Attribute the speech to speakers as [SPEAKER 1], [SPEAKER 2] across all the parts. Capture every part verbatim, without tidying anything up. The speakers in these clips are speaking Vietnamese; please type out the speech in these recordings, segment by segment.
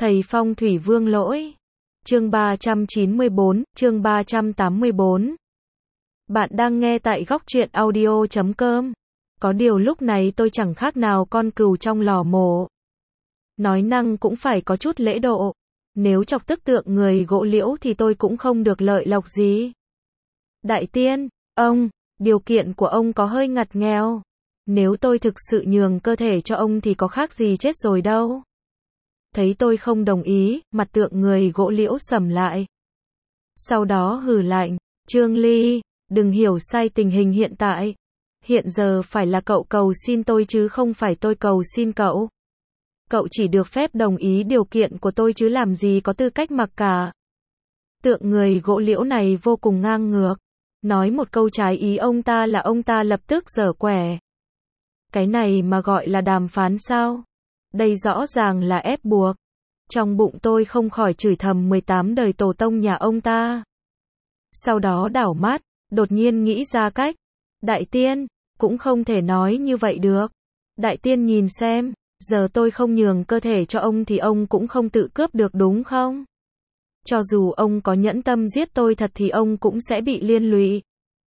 [SPEAKER 1] Thầy Phong Thủy Vương lỗi. Chương ba trăm chín mươi bốn, chương ba trăm tám mươi bốn. Bạn đang nghe tại góc truyện audio chấm com. Có điều lúc này tôi chẳng khác nào con cừu trong lò mổ. Nói năng cũng phải có chút lễ độ. Nếu chọc tức tượng người gỗ liễu thì tôi cũng không được lợi lộc gì. Đại tiên, ông, điều kiện của ông có hơi ngặt nghèo. Nếu tôi thực sự nhường cơ thể cho ông thì có khác gì chết rồi đâu. Thấy tôi không đồng ý, mặt tượng người gỗ liễu sầm lại. Sau đó hừ lạnh, Trương Ly, đừng hiểu sai tình hình hiện tại. Hiện giờ phải là cậu cầu xin tôi chứ không phải tôi cầu xin cậu. Cậu chỉ được phép đồng ý điều kiện của tôi chứ làm gì có tư cách mặc cả. Tượng người gỗ liễu này vô cùng ngang ngược. Nói một câu trái ý ông ta là ông ta lập tức giở quẻ. Cái này mà gọi là đàm phán sao? Đây rõ ràng là ép buộc. Trong bụng tôi không khỏi chửi thầm mười tám đời tổ tông nhà ông ta. Sau đó đảo mắt, đột nhiên nghĩ ra cách. Đại tiên, cũng không thể nói như vậy được. Đại tiên nhìn xem, giờ tôi không nhường cơ thể cho ông thì ông cũng không tự cướp được đúng không? Cho dù ông có nhẫn tâm giết tôi thật thì ông cũng sẽ bị liên lụy.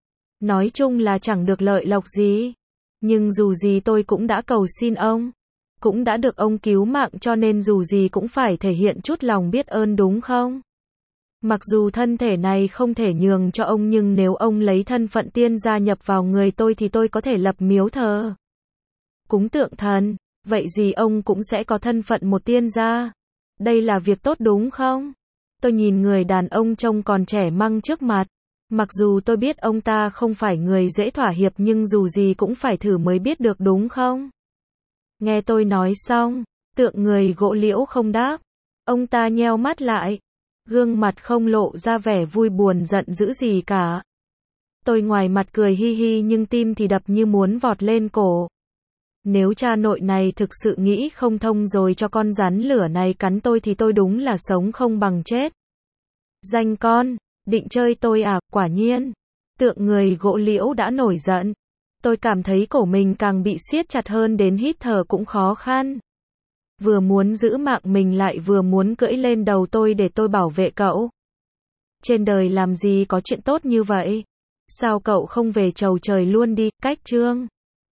[SPEAKER 1] Nói chung là chẳng được lợi lộc gì. Nhưng dù gì tôi cũng đã cầu xin ông. Cũng đã được ông cứu mạng cho nên dù gì cũng phải thể hiện chút lòng biết ơn đúng không? Mặc dù thân thể này không thể nhường cho ông nhưng nếu ông lấy thân phận tiên gia nhập vào người tôi thì tôi có thể lập miếu thờ. Cúng tượng thần, vậy gì ông cũng sẽ có thân phận một tiên gia. Đây là việc tốt đúng không? Tôi nhìn người đàn ông trông còn trẻ măng trước mặt. Mặc dù tôi biết ông ta không phải người dễ thỏa hiệp nhưng dù gì cũng phải thử mới biết được đúng không? Nghe tôi nói xong, tượng người gỗ liễu không đáp. Ông ta nheo mắt lại. Gương mặt không lộ ra vẻ vui buồn giận dữ gì cả. Tôi ngoài mặt cười hi hi nhưng tim thì đập như muốn vọt lên cổ. Nếu cha nội này thực sự nghĩ không thông rồi cho con rắn lửa này cắn tôi thì tôi đúng là sống không bằng chết. Danh con, định chơi tôi à, quả nhiên. Tượng người gỗ liễu đã nổi giận. Tôi cảm thấy cổ mình càng bị siết chặt hơn đến hít thở cũng khó khăn. Vừa muốn giữ mạng mình lại vừa muốn cưỡi lên đầu tôi để tôi bảo vệ cậu. Trên đời làm gì có chuyện tốt như vậy? Sao cậu không về chầu trời luôn đi, cách chương.